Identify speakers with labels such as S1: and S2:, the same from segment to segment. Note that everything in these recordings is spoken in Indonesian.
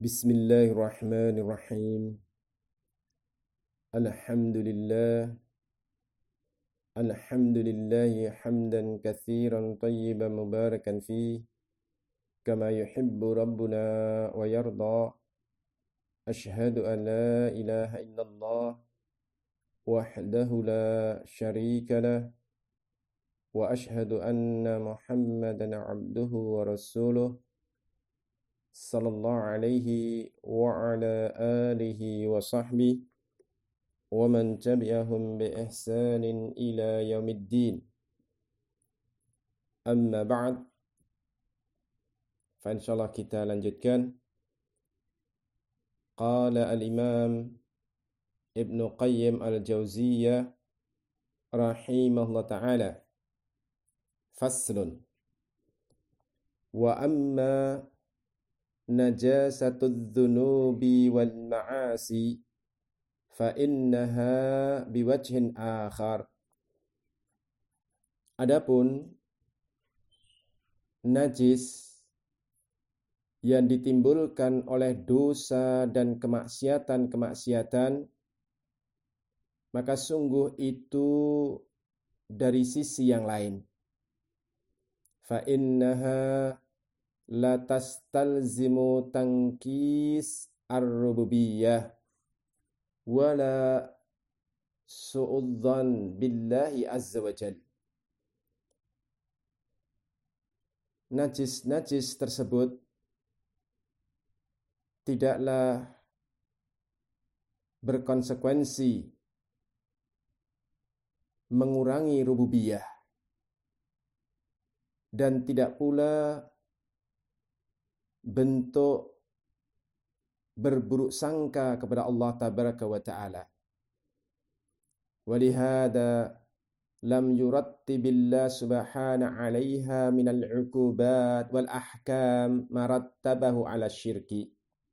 S1: Bismillahirrahmanirrahim. Alhamdulillah. Alhamdulillahi hamdan katsiran tayyiban mubarakan fi kama yuhibbu rabbuna wa yarda. Ashhadu an la ilaha illallah wahdahu la syarika lah wa ashhadu anna Muhammadan abduhu wa rasuluh sallallahu alaihi wa ala alihi wa sahbihi wa man tabi'ahum bi ihsanin ila yaumiddin. Amma ba'd. Fa insyaallah kita lanjutkan. Qala al-Imam Ibn Qayyim al-Jauziyah rahimahullah ta'ala. Faslun. Wa amma najasatud dhunubi wal ma'asi fa innaha biwajhin akhar. Adapun najis yang ditimbulkan oleh dosa dan kemaksiatan, maka sungguh itu dari sisi yang lain. Fa innaha la tastalzimu tankis ar-rububiyyah wala su'udzan billahi azza wa jal. Najis-najis tersebut tidaklah berkonsekuensi mengurangi rububiyah dan tidak pula bentuk berburuk sangka kepada Allah tabaraka wa ta'ala. Walihada lam yurattibillah subhanahu 'alaiha minal 'uqubat wal ahkam marattabahu 'ala syirki.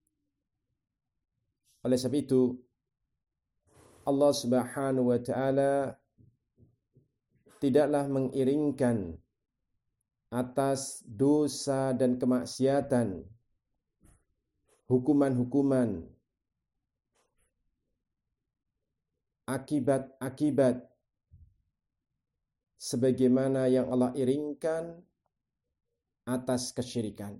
S1: Oleh sebab itu Allah subhanahu wa ta'ala tidaklah mengiringkan atas dosa dan kemaksiatan hukuman-hukuman, akibat-akibat sebagaimana yang Allah iringkan atas kesyirikan.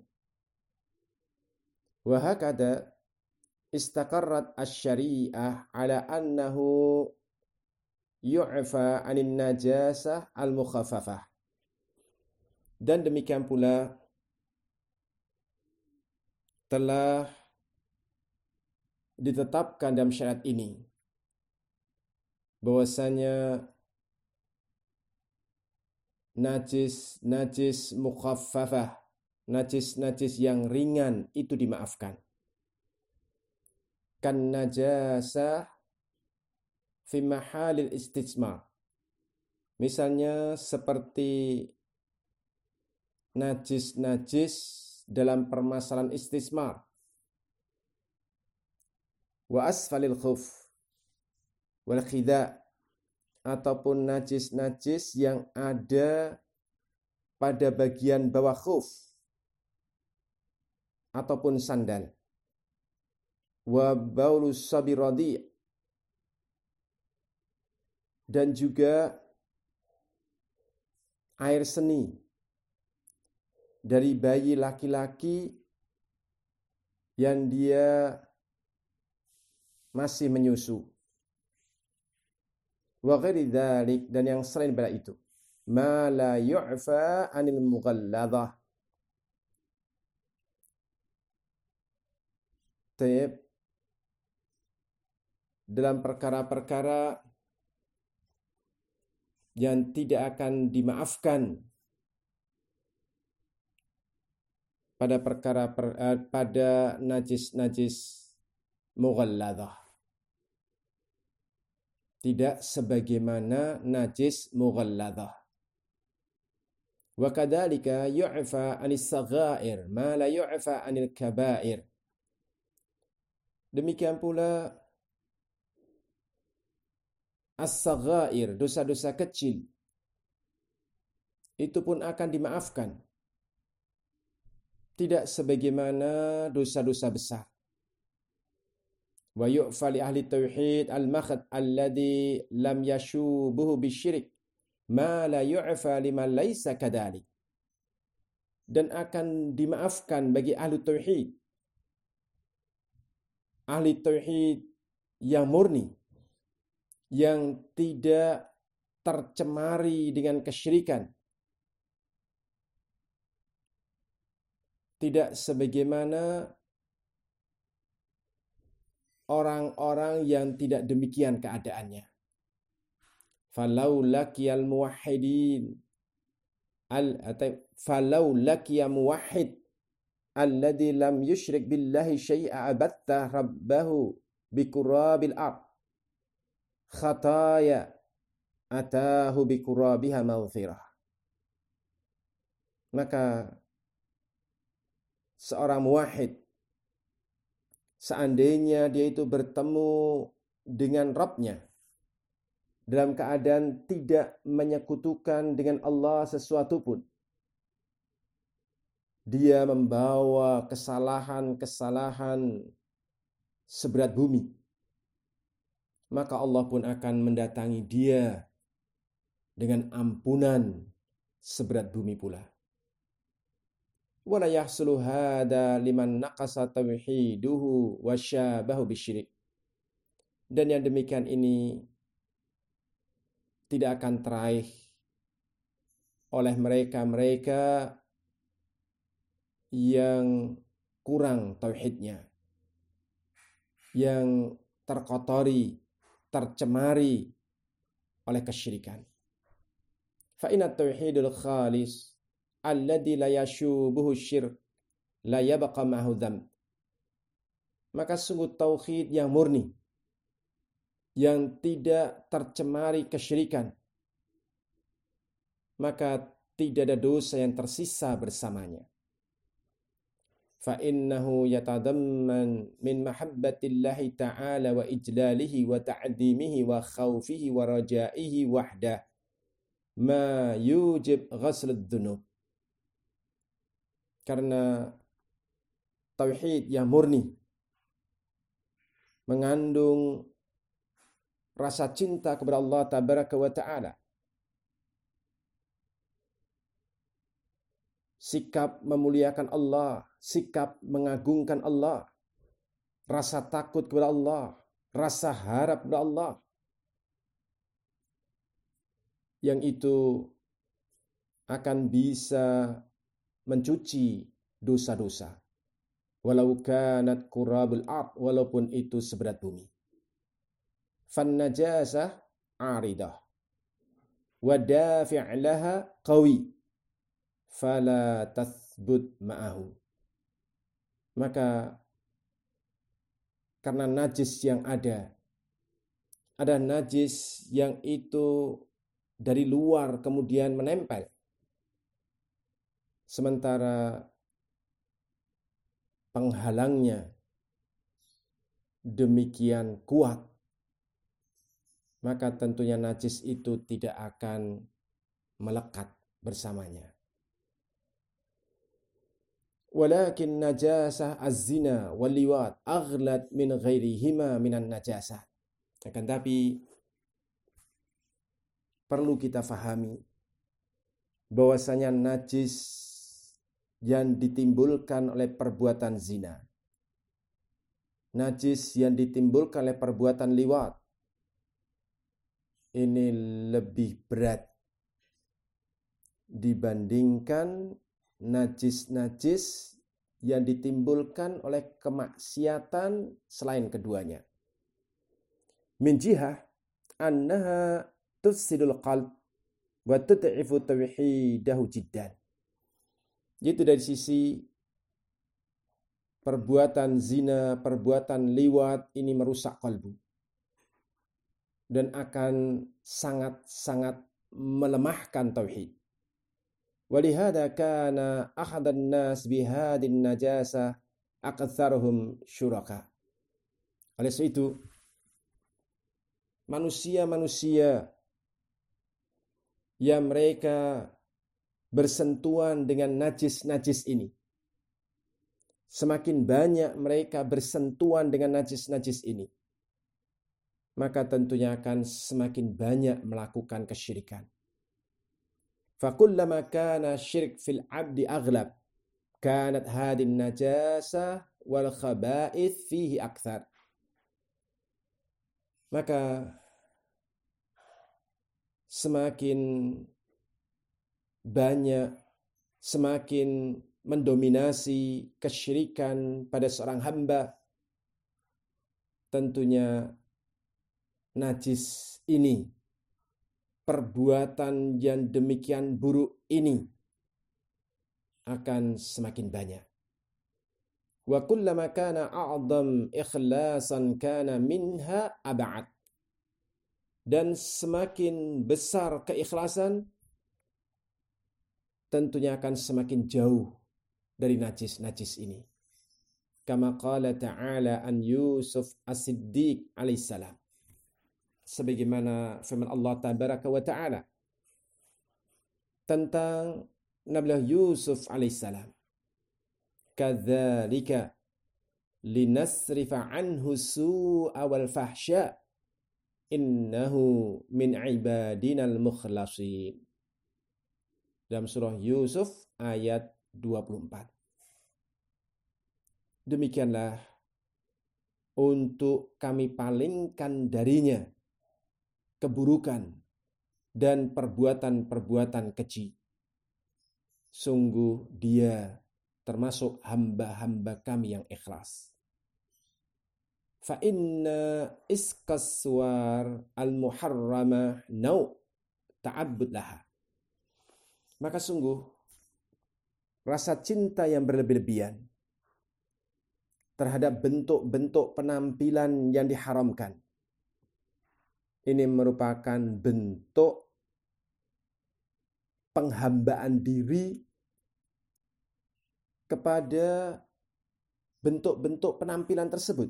S1: Wa hakada istaqarrat asy-syari'ah ala annahu yu'fa 'anil najasah al-mukhaffafah. Dan demikian pula telah ditetapkan dalam syariat ini bahwasanya najis mukhaffafah, najis yang ringan itu dimaafkan. Kan najasah fi mahalil istismar. Misalnya seperti najis dalam permasalahan istismar. Wa asfalil khuf wal khida, ataupun najis yang ada pada bagian bawah khuf ataupun sandal. Wa baulus sabiradi, dan juga air seni dari bayi laki-laki yang dia masih menyusu. Wa ghairi dzalik, dan yang selain daripada itu. Ma la yu'fa 'anil mughalladhah. Dalam perkara-perkara yang tidak akan dimaafkan pada najis mughalladhah. Tidak sebagaimana najis mughalladhah. Wa kadzalika yu'fa 'anis saghair ma la yu'fa 'anil kaba'ir. Demikian pula as-saghair, dosa-dosa kecil, itu pun akan dimaafkan. Tidak sebagaimana dosa-dosa besar. Wa yu'fa li ahli tauhid al-makhad alladhi lam yashubuhu bisyirik ma la yu'fa liman laisa kadhalik. Dan akan dimaafkan bagi ahli tauhid. Ahli tauhid yang murni, yang tidak tercemari dengan kesyirikan. Tidak sebagaimana orang-orang yang tidak demikian keadaannya. Falau lakiyal muwahhidin falau lakiya muwahhid alladhi lam yushrik billahi syai'a abatta rabbahu bikurabil ard khataya atahu bikurabiha maghfirah. Maka seorang muwahhid, seandainya dia itu bertemu dengan Rabb-nya dalam keadaan tidak menyekutukan dengan Allah sesuatu pun, dia membawa kesalahan-kesalahan seberat bumi, maka Allah pun akan mendatangi dia dengan ampunan seberat bumi pula. Wala yahsulu hada liman naqasa tauhiduhu wa syabahu bisyirik. Dan yang demikian ini tidak akan teraih oleh mereka-mereka yang kurang tauhidnya, yang terkotori, tercemari oleh kesyirikan. Fa inna tauhidul khalis alladzi la yashubuhu syirk la yabqa ma'hu dzamb. Maka sungguh tauhid yang murni, yang tidak tercemari kesyirikan, maka tidak ada dosa yang tersisa bersamanya. Fa innahu yatadamman min mahabbatillahi ta'ala wa ijlalihi wa ta'dimihi wa khawfihi wa rajaihi wahdah ma yujib ghasl dzunub. Karena tauhid yang murni mengandung rasa cinta kepada Allah tabaraka wa ta'ala, sikap memuliakan Allah, sikap mengagungkan Allah, rasa takut kepada Allah, rasa harap kepada Allah, yang itu akan bisa mencuci dosa-dosa. Walau kanat kurabul ard, walaupun itu seberat bumi. Fan najasah aridah wa dafi' laha qawi fala tathbut ma'ahu. Maka karena najis yang ada najis yang itu dari luar kemudian menempel, sementara penghalangnya demikian kuat, maka tentunya najis itu tidak akan melekat bersamanya. Walakin najasah az-zina wal liwat aghlad min ghairihima minan najasah. Akan tapi perlu kita fahami bahwasanya najis yang ditimbulkan oleh perbuatan zina, najis yang ditimbulkan oleh perbuatan liwat, ini lebih berat dibandingkan najis-najis yang ditimbulkan oleh kemaksiatan selain keduanya. Min jihah annaha tufsidul qalb wa tud'ifu tauhidahu jiddan. Yaitu dari sisi perbuatan zina, perbuatan liwat ini merusak kalbu dan akan sangat-sangat melemahkan tauhid. Walihada kana ahadan nas bihadin najasa aktsaruhum syuraka. Oleh sebab itu manusia-manusia yang mereka bersentuhan dengan najis-najis ini, semakin banyak mereka bersentuhan dengan najis-najis ini, maka tentunya akan semakin banyak melakukan kesyirikan. Fakullama kana syirik fil abdi aghlab, kanat hadin najasah wal khaba'ith fihi akthar. Maka semakin banyak, semakin mendominasi kesyirikan pada seorang hamba, tentunya najis ini, perbuatan yang demikian buruk ini akan semakin banyak. Wa kullama kana a'zam ikhlasan kana minha ab'ad. Dan semakin besar keikhlasan, tentunya akan semakin jauh dari najis-najis ini. Kama qala ta'ala an Yusuf as-Siddiq alaihissalam. Sebagaimana firman Allah tabaraka wa ta'ala tentang Nabi Yusuf alaihissalam. Kadzalika linasrifa anhu su'a wal fahsya innahu min ibadinal mukhlasin. Dalam surah Yusuf ayat 24. Demikianlah untuk kami palingkan darinya keburukan dan perbuatan-perbuatan keji. Sungguh dia termasuk hamba-hamba kami yang ikhlas. Fa inna iskaswar al-muharramah nau' ta'abbud laha. Maka sungguh rasa cinta yang berlebih-lebihan terhadap bentuk-bentuk penampilan yang diharamkan, ini merupakan bentuk penghambaan diri kepada bentuk-bentuk penampilan tersebut.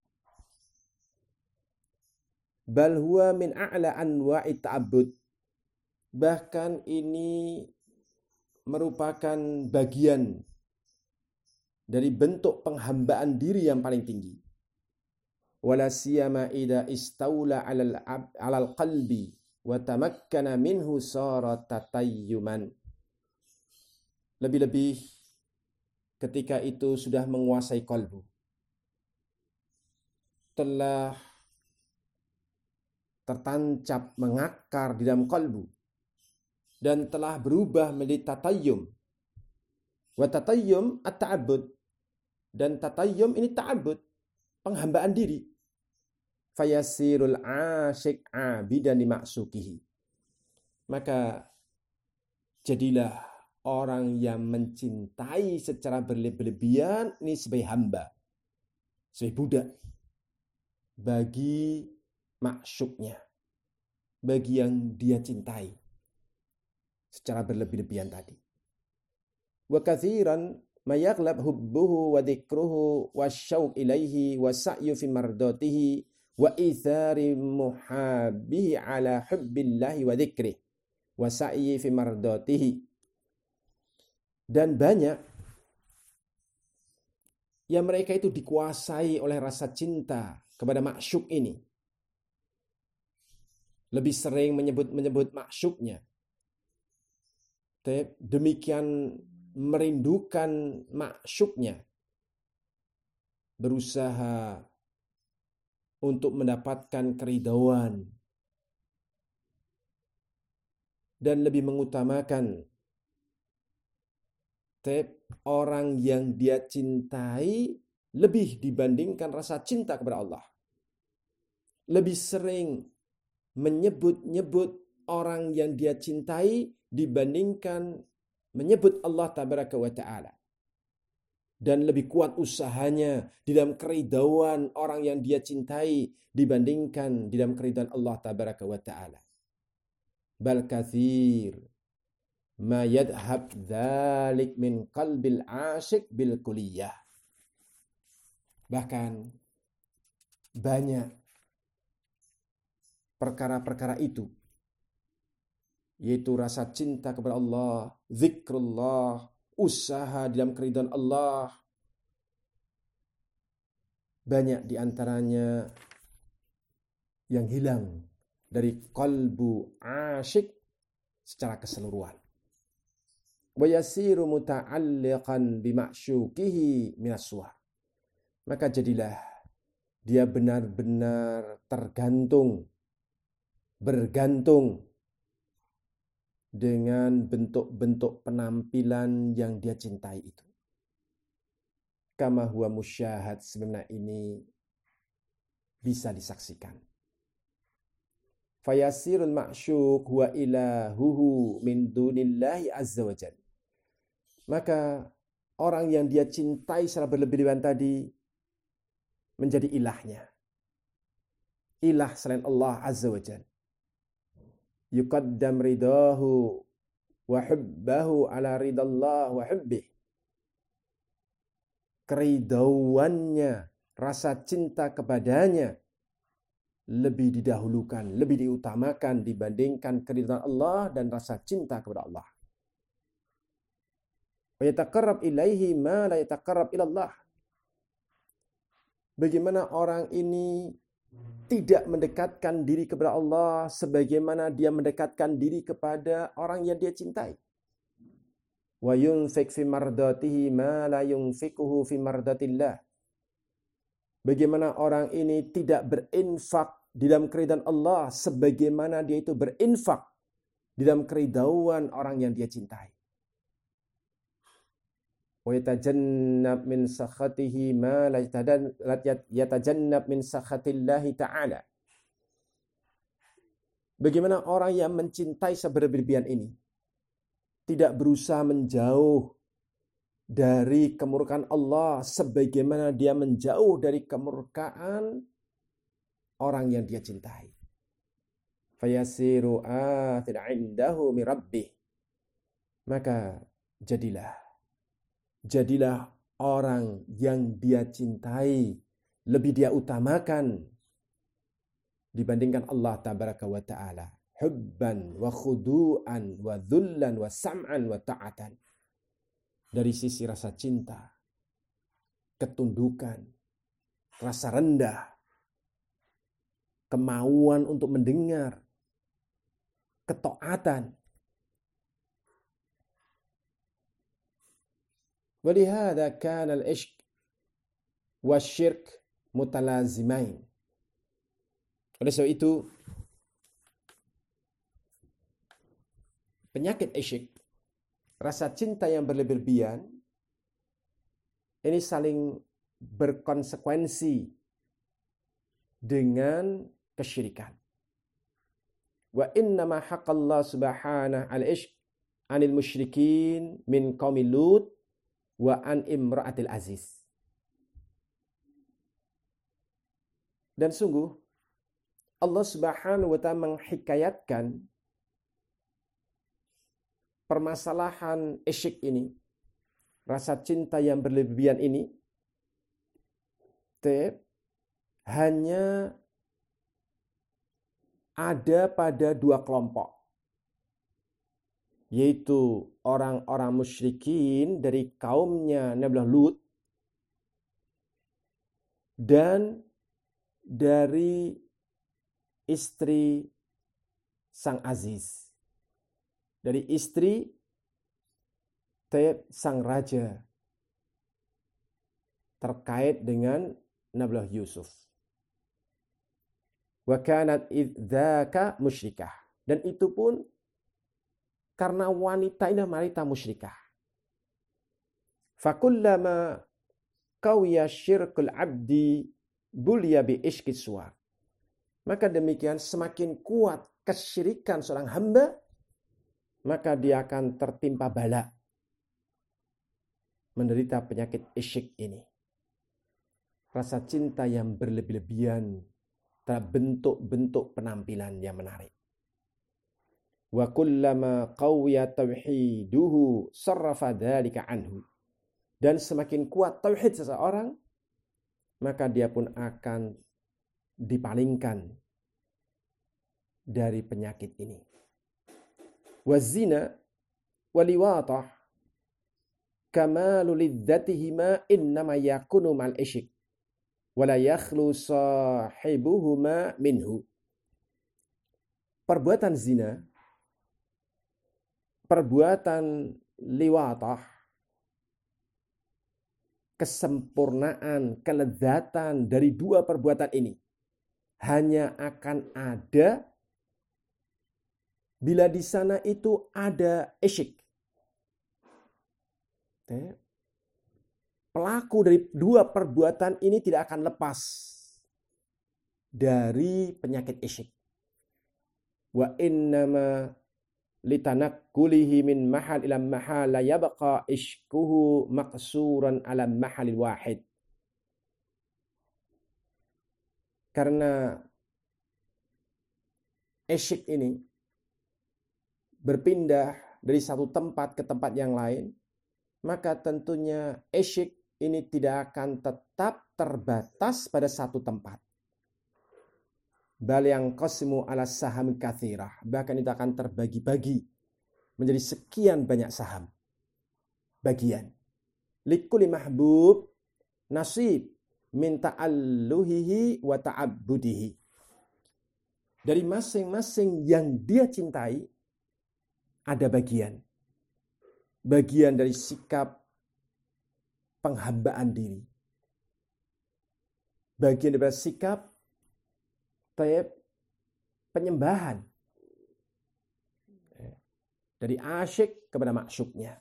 S1: Bal huwa min a'la anwa'i ta'abbud. Bahkan ini merupakan bagian dari bentuk penghambaan diri yang paling tinggi. Wala siyama idza istaula 'alal qalbi wa tamakkana minhu sara tatayyuman. Lebih-lebih ketika itu sudah menguasai kalbu, telah tertancap, mengakar di dalam kalbu, dan telah berubah menjadi tatayyum. Wa tatayyum at-ta'abbud. Dan tatayyum ini ta'abbud, penghambaan diri. Fayasirul asyik abidan li ma'sukihi. Maka jadilah orang yang mencintai secara berlebihan ini sebagai hamba, sebagai budak bagi maksuknya, bagi yang dia cintai secara berlebih-lebihan tadi. Wa katsiran ma yaghlab hubbuhu wa dzikruhu wasyauq ilaihi wa sa'yu fi mardatihi wa ithari muhabbihi ala hubbillahi wa dzikrihi wa sa'yi fi mardatihi. Dan banyak yang mereka itu dikuasai oleh rasa cinta kepada ma'syuk ini. Lebih sering menyebut ma'syuknya. Demikian merindukan ma'syuknya. Berusaha untuk mendapatkan keridhaan. Dan lebih mengutamakan orang yang dia cintai lebih dibandingkan rasa cinta kepada Allah. Lebih sering menyebut-nyebut orang yang dia cintai dibandingkan menyebut Allah tabaraka wa ta'ala. Dan lebih kuat usahanya di dalam keridhaan orang yang dia cintai dibandingkan di dalam keridhaan Allah tabaraka wa ta'ala. Bal katsir ma yadhhab dzalik min qalbil asyik bil kulliyah. Bahkan banyak perkara-perkara itu, yaitu rasa cinta kepada Allah, zikrullah, usaha dalam keridhaan Allah, banyak di antaranya yang hilang dari qalbu asyik secara keseluruhan. Wa yasiru muta'alliqan bima'syukihi minas suwar. Maka jadilah dia benar-benar bergantung dengan bentuk-bentuk penampilan yang dia cintai itu. Kama huwa musyahad, sebenarnya ini bisa disaksikan. Fayasirul ma'syuq huwa ilahuhu min dunillahi azza wa jalla. Maka orang yang dia cintai secara berlebih-lebihan tadi menjadi ilahnya. Ilah selain Allah azza wa jalla. Yuqaddam ridahu wa hubbahu ala ridallah wa hubbih. Keridauannya, rasa cinta kepadanya lebih didahulukan, lebih diutamakan dibandingkan keridhaan Allah dan rasa cinta kepada Allah. Wa yataqarrab ilaihi ma la yataqarrab ilallah. Bagaimana orang ini tidak mendekatkan diri kepada Allah sebagaimana dia mendekatkan diri kepada orang yang dia cintai. Wa yunfik fi mardatihi ma la yunfikuhu fi mardatillah. Bagaimana orang ini tidak berinfak di dalam keridhaan Allah sebagaimana dia itu berinfak di dalam keridhaan orang yang dia cintai. Wa yatajannab min sakhatihi ma la yatajannab min sakhatillahi ta'ala. Bagaimana orang yang mencintai seberlebihan ini tidak berusaha menjauh dari kemurkaan Allah sebagaimana dia menjauh dari kemurkaan orang yang dia cintai. Fayasiru athir indahu mi rabbih. Maka jadilah orang yang dia cintai lebih dia utamakan dibandingkan Allah tabaraka wa ta'ala. Hubban wa khudu'an wa dhullan wa sam'an wa ta'atan. Dari sisi rasa cinta, ketundukan, rasa rendah, kemauan untuk mendengar, ketaatan. Walihada kana al-ishq wasyirk mutalazimain. Oleh sebab itu, penyakit isyik, rasa cinta yang berlebihan, ini saling berkonsekuensi dengan kesyirikan. Wa innama haqqallahu subhanahu al-ishq anil musyrikin min qaumi Lut wa an imra'atil aziz. Dan sungguh Allah Subhanahu wa ta'ala menghikayatkan permasalahan isyik ini, rasa cinta yang berlebihan ini, hanya ada pada dua kelompok, yaitu orang-orang musyrikin dari kaumnya Nabi Lut dan dari istri sang aziz, dari istri sang raja terkait dengan Nabi Yusuf. Wa kanat idzaka musyrikah, dan itu pun karena wanita ini wanita musyrikah. Fakullama qawiya syirkul abdi buliya bi ishqis suwar. Maka demikian semakin kuat kesyirikan seorang hamba, maka dia akan tertimpa bala, menderita penyakit isyik ini. Rasa cinta yang berlebih-lebihan terhadap bentuk-bentuk penampilan yang menarik. Wa kullama qawiya tauhiduhu sarrafa dzalika anhu. Dan semakin kuat tauhid seseorang, maka dia pun akan dipalingkan dari penyakit ini. Wazina waliwatah kamalu liddatihima innama yakunu mal isyik. wala yakhlu sahibuhuma minhu. Perbuatan zina, perbuatan liwatah, kesempurnaan, kelezatan dari dua perbuatan ini hanya akan ada bila di sana itu ada isyik. Pelaku dari dua perbuatan ini tidak akan lepas dari penyakit isyik. Wa innama litanakkulihi min mahal ila mahal la yabqa ishkuhu maqsuran ala mahalil wahid. Karena isyik ini berpindah dari satu tempat ke tempat yang lain, maka tentunya isyik ini tidak akan tetap terbatas pada satu tempat. Bal yang qasmu ala saham katsirah, bahkan itu akan terbagi-bagi menjadi sekian banyak saham bagian. Likulli mahbub nasib min ta'alluhihi wa ta'abbudihi. Dari masing-masing yang dia cintai ada bagian. Bagian dari sikap penghambaan diri. Bagian dari sikap penyembahan. Dari asyik kepada maksudnya.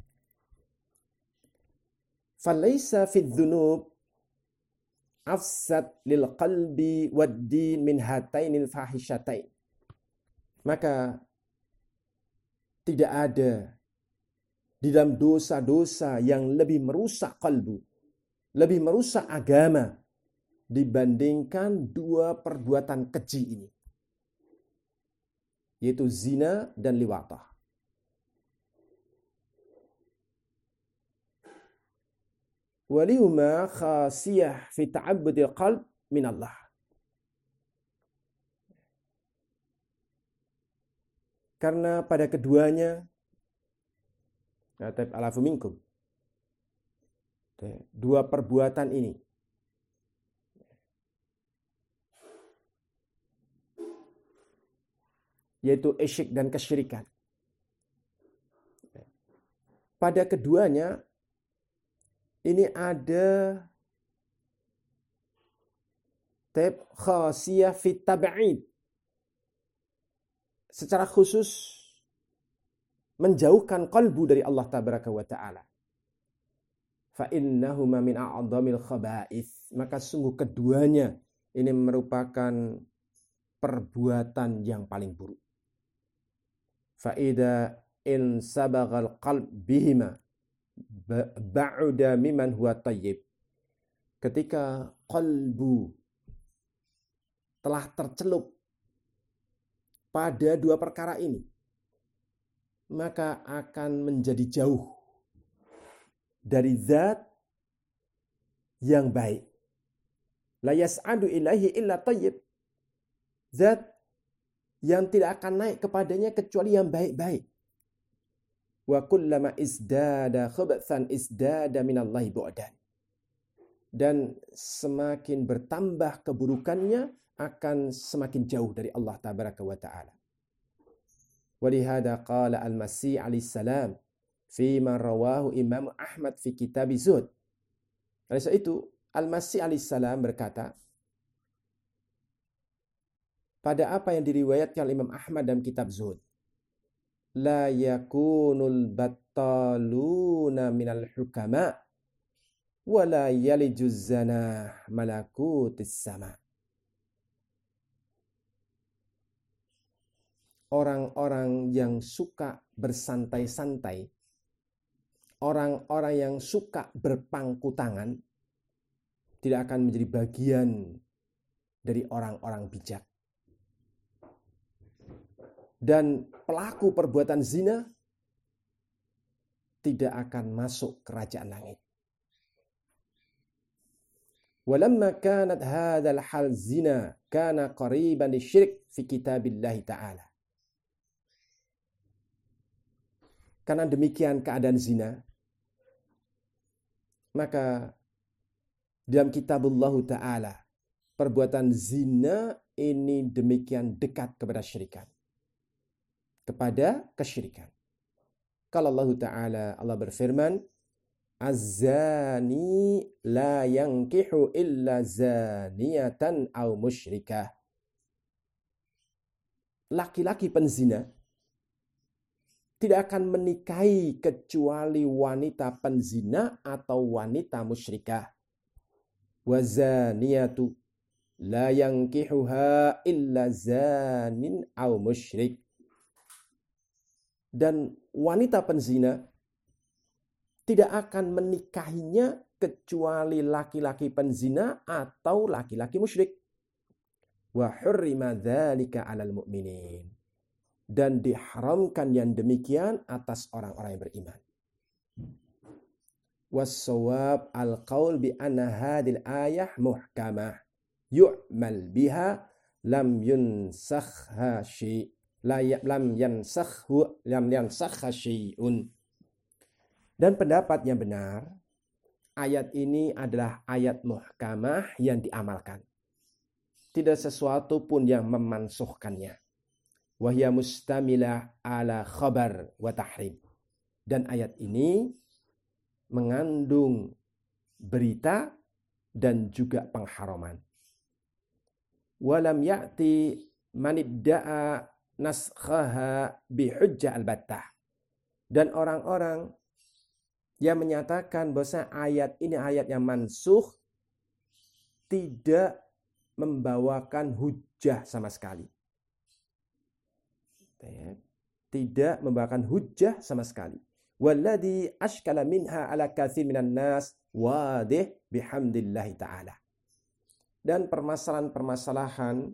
S1: Falaysa fi dzunub afsad lil qalbi wad din min hatainil fahishatain. Maka tidak ada di dalam dosa-dosa yang lebih merusak kalbu, lebih merusak agama dibandingkan dua perbuatan keji ini, yaitu zina dan liwatah. Walihuma khasiyah fi ta'abbudil qalb min Allah. Karena pada keduanya alafu minkum, dua perbuatan ini yaitu isyik dan kesyirikan. Pada keduanya ini ada khasiyah fit tab'id, secara khusus menjauhkan kalbu dari Allah tabaraka wa ta'ala. Fa innahuma min a'dhamil khaba'ith, maka sungguh keduanya ini merupakan perbuatan yang paling buruk. Fa idza in sabaghal qalb bihima ba'uda mimman huwa tayyib. Ketika kalbu telah tercelup pada dua perkara ini, maka akan menjadi jauh dari zat yang baik. La yas'adu ilaihi illa tayyib. Zat yang tidak akan naik kepadanya kecuali yang baik-baik. Wa kullama isdada khabthan isdada minallahi bu'dan. Dan semakin bertambah keburukannya akan semakin jauh dari Allah tabaraka wa ta'ala. Walihada qala al-Masih alaihi salam fima rawahu Imam Ahmad fi kitab Zuhd. Oleh sebab itu Al-Masih alaihi salam berkata pada apa yang diriwayatkan Imam Ahmad dalam kitab Zuhd, la yakunul battaluna minal hukama wa la yalijuz zana malakutis sama. Orang-orang yang suka bersantai-santai, orang-orang yang suka berpangku tangan, tidak akan menjadi bagian dari orang-orang bijak. Dan pelaku perbuatan zina tidak akan masuk kerajaan langit. Walamma kanat hadzal hal zina kana qariban lisyirik fi kitabillah ta'ala. Karena demikian keadaan zina, maka dalam kitabullah ta'ala, perbuatan zina ini demikian dekat kepada syirikan. Kepada kesyirikan. Kalau Allah Ta'ala, Allah berfirman, Az-zani la yankihu illa zaniyatan aw musyrikah. Laki-laki penzina tidak akan menikahi kecuali wanita penzina atau wanita musyrikah. Wa zaniyatu la yankihuha illa zanin aw musyrik. Dan wanita penzina tidak akan menikahinya kecuali laki-laki penzina atau laki-laki musyrik. Wa hurrima dzalika 'alal mu'minin. Dan diharamkan yang demikian atas orang-orang yang beriman. Was-shawab al-qaul bi anna hadhil ayah muhkamah yu'mal biha lam yunsakha syai'. Lam yansakha syai'un. Dan pendapat yang benar, ayat ini adalah ayat muhkamah yang diamalkan. Tidak sesuatu pun yang memansuhkannya. Wahya mustamilah ala khabar wa tahrim. Dan ayat ini mengandung berita dan juga pengharaman. Walam ya'ti manidda'a naskhaha bihujjah al-battah. Dan orang-orang yang menyatakan bahwa ayat ini ayat yang mansuh tidak membawakan hujjah sama sekali. Tidak membawakan hujjah sama sekali. Walladhi ashkala minha ala katsir minan nas wadih bihamdillahi ta'ala. Dan permasalahan-permasalahan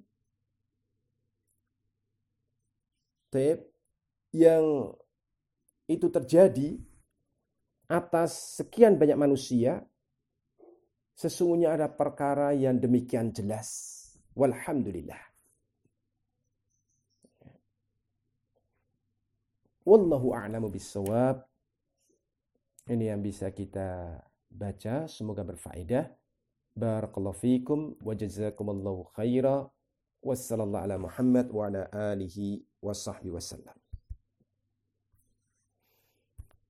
S1: yang itu terjadi atas sekian banyak manusia, sesungguhnya ada perkara yang demikian jelas. Walhamdulillah. Wallahu a'lamu bissawab. Ini yang bisa kita baca, semoga berfaedah. Barakallahu fikum wa jazakumullahu khaira. Wassallallahu ala Muhammad wa ala alihi wa sahbihi wasallam.